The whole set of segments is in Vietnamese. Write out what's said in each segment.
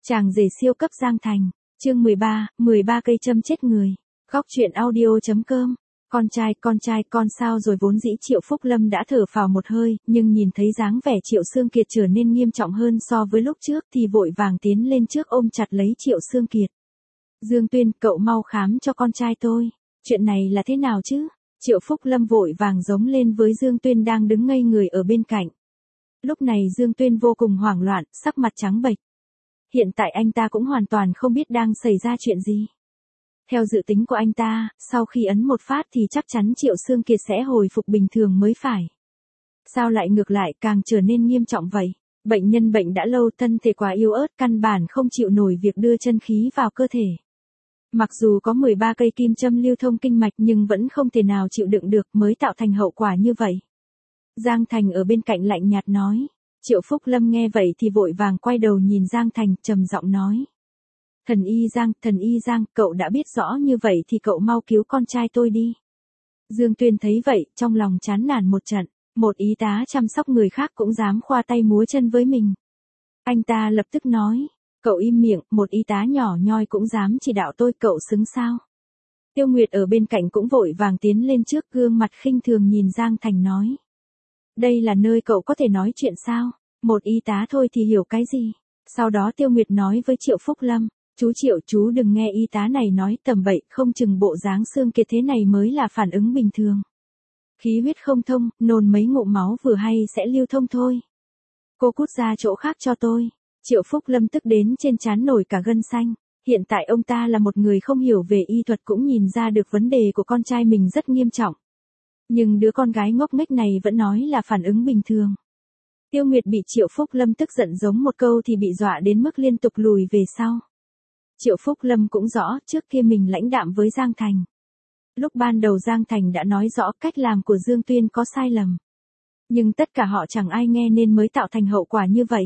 Chàng rể siêu cấp Giang Thành, chương 13 cây châm chết người. Góc truyện audio.com. Con trai con sao rồi. Vốn dĩ Triệu Phúc Lâm đã thở phào một hơi, nhưng nhìn thấy dáng vẻ Triệu Xương Kiệt trở nên nghiêm trọng hơn so với lúc trước thì vội vàng tiến lên trước ôm chặt lấy Triệu Xương Kiệt. Dương Tuyên, cậu mau khám cho con trai tôi. Chuyện này là thế nào chứ? Triệu Phúc Lâm vội vàng giống lên với Dương Tuyên đang đứng ngây người ở bên cạnh. Lúc này Dương Tuyên vô cùng hoảng loạn, sắc mặt trắng bệch. Hiện tại anh ta cũng hoàn toàn không biết đang xảy ra chuyện gì. Theo dự tính của anh ta, sau khi ấn một phát thì chắc chắn Triệu Xương Kiệt sẽ hồi phục bình thường mới phải. Sao lại ngược lại càng trở nên nghiêm trọng vậy? Bệnh nhân bệnh đã lâu, thân thể quá yếu ớt, căn bản không chịu nổi việc đưa chân khí vào cơ thể. Mặc dù có 13 cây kim châm lưu thông kinh mạch nhưng vẫn không thể nào chịu đựng được mới tạo thành hậu quả như vậy. Giang Thành ở bên cạnh lạnh nhạt nói. Triệu Phúc Lâm nghe vậy thì vội vàng quay đầu nhìn Giang Thành, trầm giọng nói. Thần y Giang, cậu đã biết rõ như vậy thì cậu mau cứu con trai tôi đi. Dương Tuyên thấy vậy, trong lòng chán nản một trận, một y tá chăm sóc người khác cũng dám khoa tay múa chân với mình. Anh ta lập tức nói, cậu im miệng, một y tá nhỏ nhoi cũng dám chỉ đạo tôi, cậu xứng sao? Tiêu Nguyệt ở bên cạnh cũng vội vàng tiến lên trước, gương mặt khinh thường nhìn Giang Thành nói. Đây là nơi cậu có thể nói chuyện sao? Một y tá thôi thì hiểu cái gì? Sau đó Tiêu Nguyệt nói với Triệu Phúc Lâm, chú Triệu, chú đừng nghe y tá này nói tầm bậy, không chừng bộ dáng Xương Kiệt thế này mới là phản ứng bình thường. Khí huyết không thông, nôn mấy ngụm máu vừa hay sẽ lưu thông thôi. Cô cút ra chỗ khác cho tôi. Triệu Phúc Lâm tức đến trên trán nổi cả gân xanh. Hiện tại ông ta là một người không hiểu về y thuật cũng nhìn ra được vấn đề của con trai mình rất nghiêm trọng. Nhưng đứa con gái ngốc nghếch này vẫn nói là phản ứng bình thường. Tiêu Nguyệt bị Triệu Phúc Lâm tức giận giống một câu thì bị dọa đến mức liên tục lùi về sau. Triệu Phúc Lâm cũng rõ trước kia mình lãnh đạm với Giang Thành. Lúc ban đầu Giang Thành đã nói rõ cách làm của Dương Tuyên có sai lầm. Nhưng tất cả họ chẳng ai nghe nên mới tạo thành hậu quả như vậy.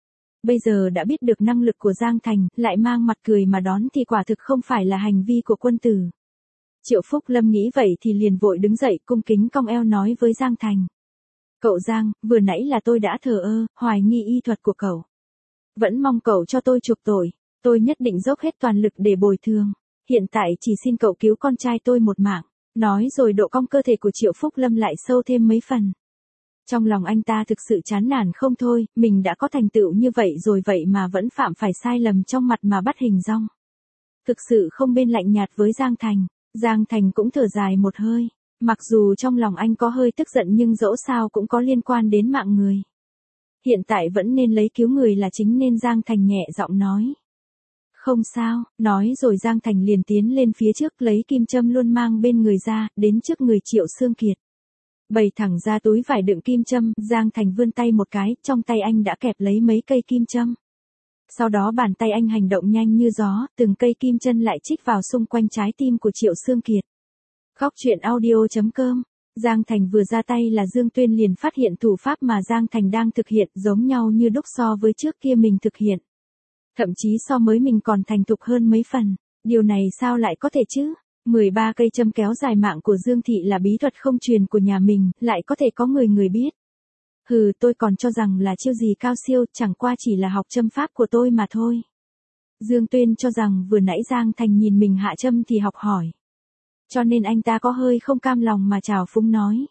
Bây giờ đã biết được năng lực của Giang Thành, lại mang mặt cười mà đón thì quả thực không phải là hành vi của quân tử. Triệu Phúc Lâm nghĩ vậy thì liền vội đứng dậy cung kính cong eo nói với Giang Thành. Cậu Giang, vừa nãy là tôi đã thờ ơ, hoài nghi y thuật của cậu. Vẫn mong cậu cho tôi chuộc tội, tôi nhất định dốc hết toàn lực để bồi thường. Hiện tại chỉ xin cậu cứu con trai tôi một mạng. Nói rồi độ cong cơ thể của Triệu Phúc Lâm lại sâu thêm mấy phần. Trong lòng anh ta thực sự chán nản không thôi, mình đã có thành tựu như vậy rồi vậy mà vẫn phạm phải sai lầm trong mặt mà bắt hình dong. Thực sự không bên lạnh nhạt với Giang Thành. Giang Thành cũng thở dài một hơi. Mặc dù trong lòng anh có hơi tức giận nhưng dẫu sao cũng có liên quan đến mạng người. Hiện tại vẫn nên lấy cứu người là chính nên Giang Thành nhẹ giọng nói. Không sao, nói rồi Giang Thành liền tiến lên phía trước lấy kim châm luôn mang bên người ra, đến trước người Triệu Xương Kiệt. Bày thẳng ra túi vải đựng kim châm, Giang Thành vươn tay một cái, trong tay anh đã kẹp lấy mấy cây kim châm. Sau đó bàn tay anh hành động nhanh như gió, từng cây kim chân lại chích vào xung quanh trái tim của Triệu Xương Kiệt. Góc truyện audio.com. Giang Thành vừa ra tay là Dương Tuyên liền phát hiện thủ pháp mà Giang Thành đang thực hiện giống nhau như đúc so với trước kia mình thực hiện. Thậm chí so với mình còn thành thục hơn mấy phần. Điều này sao lại có thể chứ? 13 cây châm kéo dài mạng của Dương Thị là bí thuật không truyền của nhà mình, lại có thể có người biết. Hừ, tôi còn cho rằng là chiêu gì cao siêu, chẳng qua chỉ là học châm pháp của tôi mà thôi. Dương Tuyên cho rằng vừa nãy Giang Thành nhìn mình hạ châm thì học hỏi. Cho nên anh ta có hơi không cam lòng mà trào phúng nói.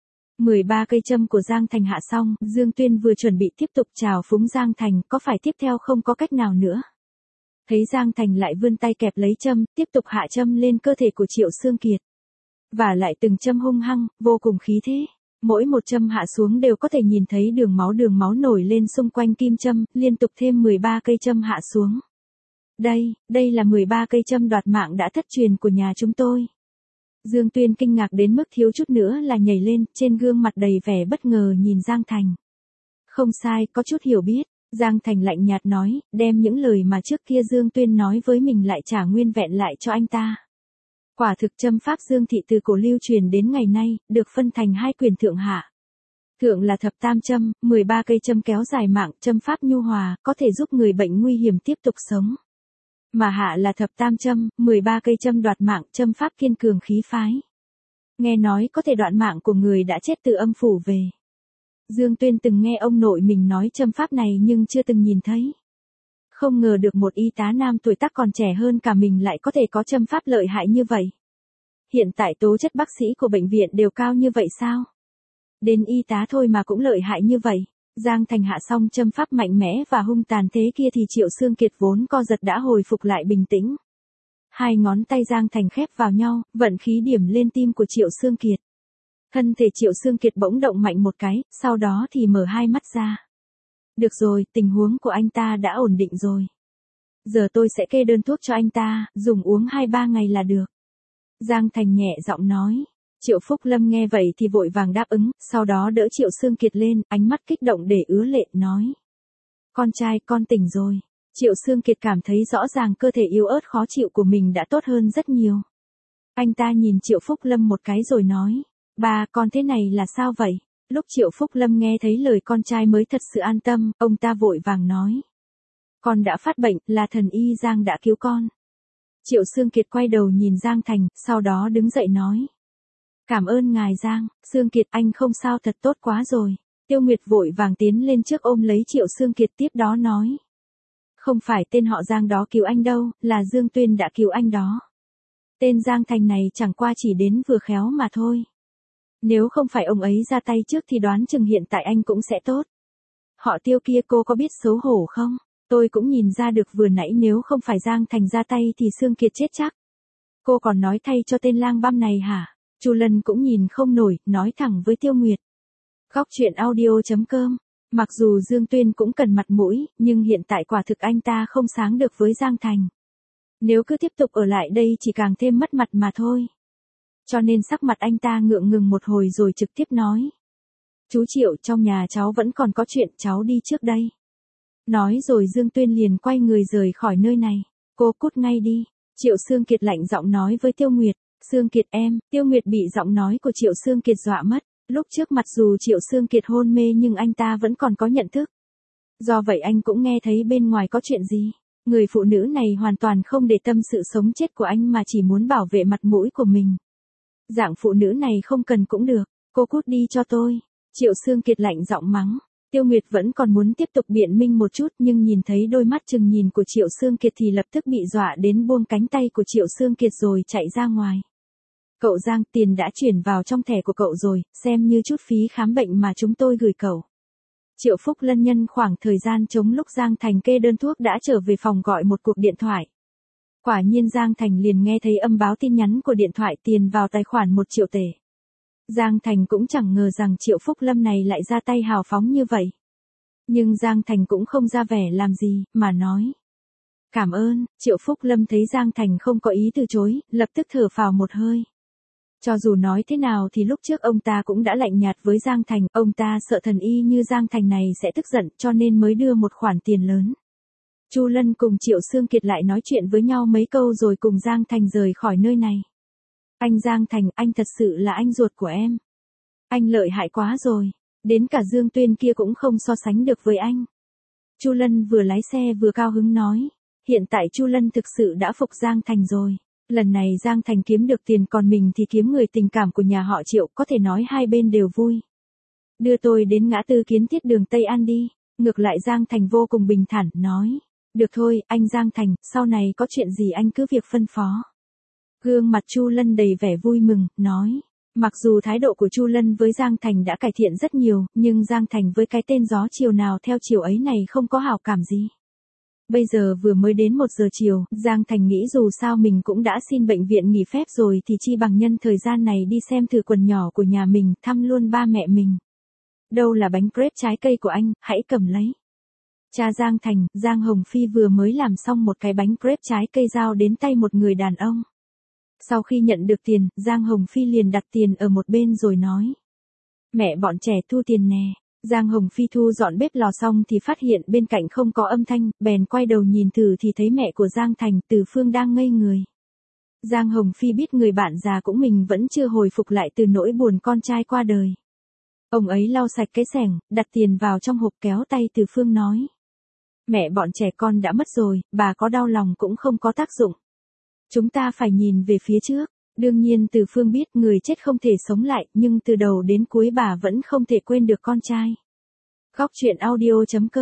13 cây châm của Giang Thành hạ xong, Dương Tuyên vừa chuẩn bị tiếp tục trào phúng Giang Thành, có phải tiếp theo không có cách nào nữa. Thấy Giang Thành lại vươn tay kẹp lấy châm, tiếp tục hạ châm lên cơ thể của Triệu Xương Kiệt. Và lại từng châm hung hăng, vô cùng khí thế. Mỗi một châm hạ xuống đều có thể nhìn thấy đường máu nổi lên xung quanh kim châm, liên tục thêm 13 cây châm hạ xuống. Đây là 13 cây châm đoạt mạng đã thất truyền của nhà chúng tôi. Dương Tuyên kinh ngạc đến mức thiếu chút nữa là nhảy lên, trên gương mặt đầy vẻ bất ngờ nhìn Giang Thành. Không sai, có chút hiểu biết. Giang Thành lạnh nhạt nói, đem những lời mà trước kia Dương Tuyên nói với mình lại trả nguyên vẹn lại cho anh ta. Quả thực châm pháp Dương Thị từ cổ lưu truyền đến ngày nay, được phân thành hai quyền thượng hạ. Thượng là thập tam châm, 13 cây châm kéo dài mạng, châm pháp nhu hòa, có thể giúp người bệnh nguy hiểm tiếp tục sống. Mà hạ là thập tam châm, 13 cây châm đoạt mạng, châm pháp kiên cường khí phái. Nghe nói có thể đoạn mạng của người đã chết từ âm phủ về. Dương Tuyên từng nghe ông nội mình nói châm pháp này nhưng chưa từng nhìn thấy. Không ngờ được một y tá nam tuổi tác còn trẻ hơn cả mình lại có thể có châm pháp lợi hại như vậy. Hiện tại tố chất bác sĩ của bệnh viện đều cao như vậy sao? Đến y tá thôi mà cũng lợi hại như vậy. Giang Thành hạ xong châm pháp mạnh mẽ và hung tàn thế kia thì Triệu Xương Kiệt vốn co giật đã hồi phục lại bình tĩnh. Hai ngón tay Giang Thành khép vào nhau, vận khí điểm lên tim của Triệu Xương Kiệt. Thân thể Triệu Xương Kiệt bỗng động mạnh một cái, sau đó thì mở hai mắt ra. Được rồi, tình huống của anh ta đã ổn định rồi. Giờ tôi sẽ kê đơn thuốc cho anh ta, dùng uống 2-3 ngày là được. Giang Thành nhẹ giọng nói. Triệu Phúc Lâm nghe vậy thì vội vàng đáp ứng, sau đó đỡ Triệu Xương Kiệt lên, ánh mắt kích động để ứa lệ, nói. Con trai, con tỉnh rồi. Triệu Xương Kiệt cảm thấy rõ ràng cơ thể yếu ớt khó chịu của mình đã tốt hơn rất nhiều. Anh ta nhìn Triệu Phúc Lâm một cái rồi nói. Ba, con thế này là sao vậy? Lúc Triệu Phúc Lâm nghe thấy lời con trai mới thật sự an tâm, ông ta vội vàng nói. Con đã phát bệnh, là thần y Giang đã cứu con. Triệu Xương Kiệt quay đầu nhìn Giang Thành, sau đó đứng dậy nói. Cảm ơn ngài Giang, Xương Kiệt anh không sao thật tốt quá rồi. Tiêu Nguyệt vội vàng tiến lên trước ôm lấy Triệu Xương Kiệt tiếp đó nói. Không phải tên họ Giang đó cứu anh đâu, là Dương Tuyên đã cứu anh đó. Tên Giang Thành này chẳng qua chỉ đến vừa khéo mà thôi. Nếu không phải ông ấy ra tay trước thì đoán chừng hiện tại anh cũng sẽ tốt. Họ Tiêu kia cô có biết xấu hổ không? Tôi cũng nhìn ra được vừa nãy nếu không phải Giang Thành ra tay thì Xương Kiệt chết chắc. Cô còn nói thay cho tên lang băm này hả? Chu Lân cũng nhìn không nổi, nói thẳng với Tiêu Nguyệt. Góc truyện audio.com. Mặc dù Dương Tuyên cũng cần mặt mũi, nhưng hiện tại quả thực anh ta không sáng được với Giang Thành. Nếu cứ tiếp tục ở lại đây chỉ càng thêm mất mặt mà thôi. Cho nên sắc mặt anh ta ngượng ngừng một hồi rồi trực tiếp nói. Chú Triệu, trong nhà cháu vẫn còn có chuyện, cháu đi trước đây. Nói rồi Dương Tuyên liền quay người rời khỏi nơi này. Cô cút ngay đi. Triệu Xương Kiệt lạnh giọng nói với Tiêu Nguyệt. Xương Kiệt em, Tiêu Nguyệt bị giọng nói của Triệu Xương Kiệt dọa mất. Lúc trước mặc dù Triệu Xương Kiệt hôn mê nhưng anh ta vẫn còn có nhận thức. Do vậy anh cũng nghe thấy bên ngoài có chuyện gì. Người phụ nữ này hoàn toàn không để tâm sự sống chết của anh mà chỉ muốn bảo vệ mặt mũi của mình. Dạng phụ nữ này không cần cũng được, cô cút đi cho tôi. Triệu Xương Kiệt lạnh giọng mắng. Tiêu Nguyệt vẫn còn muốn tiếp tục biện minh một chút nhưng nhìn thấy đôi mắt chừng nhìn của Triệu Xương Kiệt thì lập tức bị dọa đến buông cánh tay của Triệu Xương Kiệt rồi chạy ra ngoài. Cậu Giang, tiền đã chuyển vào trong thẻ của cậu rồi, xem như chút phí khám bệnh mà chúng tôi gửi cậu. Triệu Phúc Lân nhân khoảng thời gian chống lúc Giang Thành kê đơn thuốc đã trở về phòng gọi một cuộc điện thoại. Quả nhiên Giang Thành liền nghe thấy âm báo tin nhắn của điện thoại tiền vào tài khoản 1 triệu tệ. Giang Thành cũng chẳng ngờ rằng Triệu Phúc Lâm này lại ra tay hào phóng như vậy. Nhưng Giang Thành cũng không ra vẻ làm gì, mà nói. Cảm ơn. Triệu Phúc Lâm thấy Giang Thành không có ý từ chối, lập tức thở phào một hơi. Cho dù nói thế nào thì lúc trước ông ta cũng đã lạnh nhạt với Giang Thành, ông ta sợ thần y như Giang Thành này sẽ tức giận cho nên mới đưa một khoản tiền lớn. Chu Lân cùng Triệu Xương Kiệt lại nói chuyện với nhau mấy câu rồi cùng Giang Thành rời khỏi nơi này. Anh Giang Thành, anh thật sự là anh ruột của em. Anh lợi hại quá rồi, đến cả Dương Tuyên kia cũng không so sánh được với anh. Chu Lân vừa lái xe vừa cao hứng nói, hiện tại Chu Lân thực sự đã phục Giang Thành rồi. Lần này Giang Thành kiếm được tiền còn mình thì kiếm người tình cảm của nhà họ Triệu, có thể nói hai bên đều vui. Đưa tôi đến ngã tư Kiến Thiết đường Tây An đi. Ngược lại Giang Thành vô cùng bình thản, nói. Được thôi, anh Giang Thành, sau này có chuyện gì anh cứ việc phân phó. Gương mặt Chu Lân đầy vẻ vui mừng, nói. Mặc dù thái độ của Chu Lân với Giang Thành đã cải thiện rất nhiều, nhưng Giang Thành với cái tên gió chiều nào theo chiều ấy này không có hảo cảm gì. Bây giờ vừa mới đến 1 giờ chiều, Giang Thành nghĩ dù sao mình cũng đã xin bệnh viện nghỉ phép rồi thì chi bằng nhân thời gian này đi xem thử quần nhỏ của nhà mình, thăm luôn ba mẹ mình. Đâu là bánh crepe trái cây của anh, hãy cầm lấy. Cha Giang Thành, Giang Hồng Phi vừa mới làm xong một cái bánh crepe trái cây giao đến tay một người đàn ông. Sau khi nhận được tiền, Giang Hồng Phi liền đặt tiền ở một bên rồi nói. Mẹ bọn trẻ thu tiền nè. Giang Hồng Phi thu dọn bếp lò xong thì phát hiện bên cạnh không có âm thanh, bèn quay đầu nhìn thử thì thấy mẹ của Giang Thành, Từ Phương đang ngây người. Giang Hồng Phi biết người bạn già cũng mình vẫn chưa hồi phục lại từ nỗi buồn con trai qua đời. Ông ấy lau sạch cái xẻng, đặt tiền vào trong hộp kéo tay Từ Phương nói. Mẹ bọn trẻ con đã mất rồi, bà có đau lòng cũng không có tác dụng. Chúng ta phải nhìn về phía trước. Đương nhiên Từ Phương biết người chết không thể sống lại, nhưng từ đầu đến cuối bà vẫn không thể quên được con trai. Góc truyện audio.com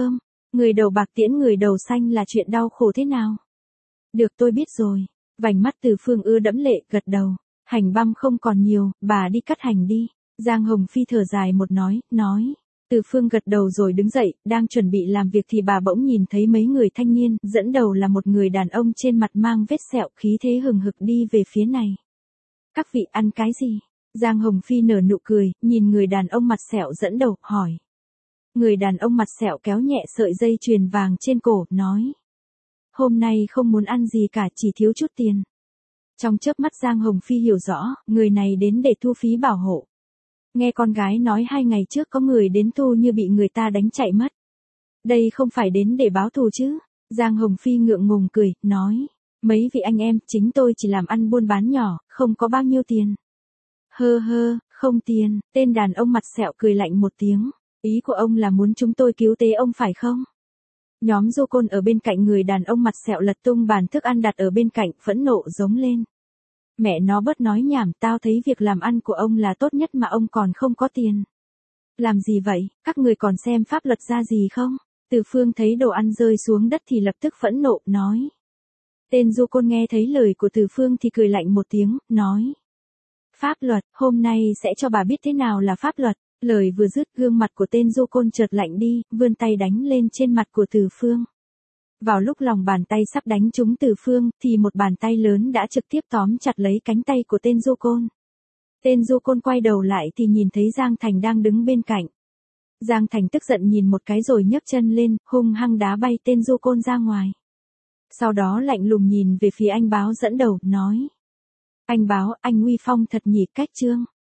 Người đầu bạc tiễn người đầu xanh là chuyện đau khổ thế nào? Được tôi biết rồi. Vành mắt Từ Phương ưa đẫm lệ, gật đầu. Hành băm không còn nhiều, bà đi cắt hành đi. Giang Hồng Phi thở dài một nói. Từ Phương gật đầu rồi đứng dậy, đang chuẩn bị làm việc thì bà bỗng nhìn thấy mấy người thanh niên, dẫn đầu là một người đàn ông trên mặt mang vết sẹo, khí thế hừng hực đi về phía này. Các vị ăn cái gì? Giang Hồng Phi nở nụ cười, nhìn người đàn ông mặt sẹo dẫn đầu, hỏi. Người đàn ông mặt sẹo kéo nhẹ sợi dây chuyền vàng trên cổ, nói. Hôm nay không muốn ăn gì cả, chỉ thiếu chút tiền. Trong chớp mắt Giang Hồng Phi hiểu rõ, người này đến để thu phí bảo hộ. Nghe con gái nói 2 ngày trước có người đến thu như bị người ta đánh chạy mất. Đây không phải đến để báo thù chứ? Giang Hồng Phi ngượng ngùng cười, nói. Mấy vị anh em, chính tôi chỉ làm ăn buôn bán nhỏ, không có bao nhiêu tiền. Không tiền, tên đàn ông mặt sẹo cười lạnh một tiếng. Ý của ông là muốn chúng tôi cứu tế ông phải không? Nhóm Du Côn ở bên cạnh người đàn ông mặt sẹo lật tung bàn thức ăn đặt ở bên cạnh, phẫn nộ giống lên. Mẹ nó bớt nói nhảm, tao thấy việc làm ăn của ông là tốt nhất mà ông còn không có tiền. Làm gì vậy, các người còn xem pháp luật ra gì không? Từ Phương thấy đồ ăn rơi xuống đất thì lập tức phẫn nộ, nói. Tên Du Côn nghe thấy lời của Từ Phương thì cười lạnh một tiếng, nói. Pháp luật, hôm nay sẽ cho bà biết thế nào là pháp luật. Lời vừa dứt, gương mặt của tên Du Côn chợt lạnh đi, vươn tay đánh lên trên mặt của Từ Phương. Vào lúc lòng bàn tay sắp đánh trúng Từ Phương, thì một bàn tay lớn đã trực tiếp tóm chặt lấy cánh tay của tên Du Côn. Tên Du Côn quay đầu lại thì nhìn thấy Giang Thành đang đứng bên cạnh. Giang Thành tức giận nhìn một cái rồi nhấc chân lên, hung hăng đá bay tên Du Côn ra ngoài. Sau đó lạnh lùng nhìn về phía anh Báo dẫn đầu, nói. Anh Báo, anh uy phong thật nhỉ, cách trương.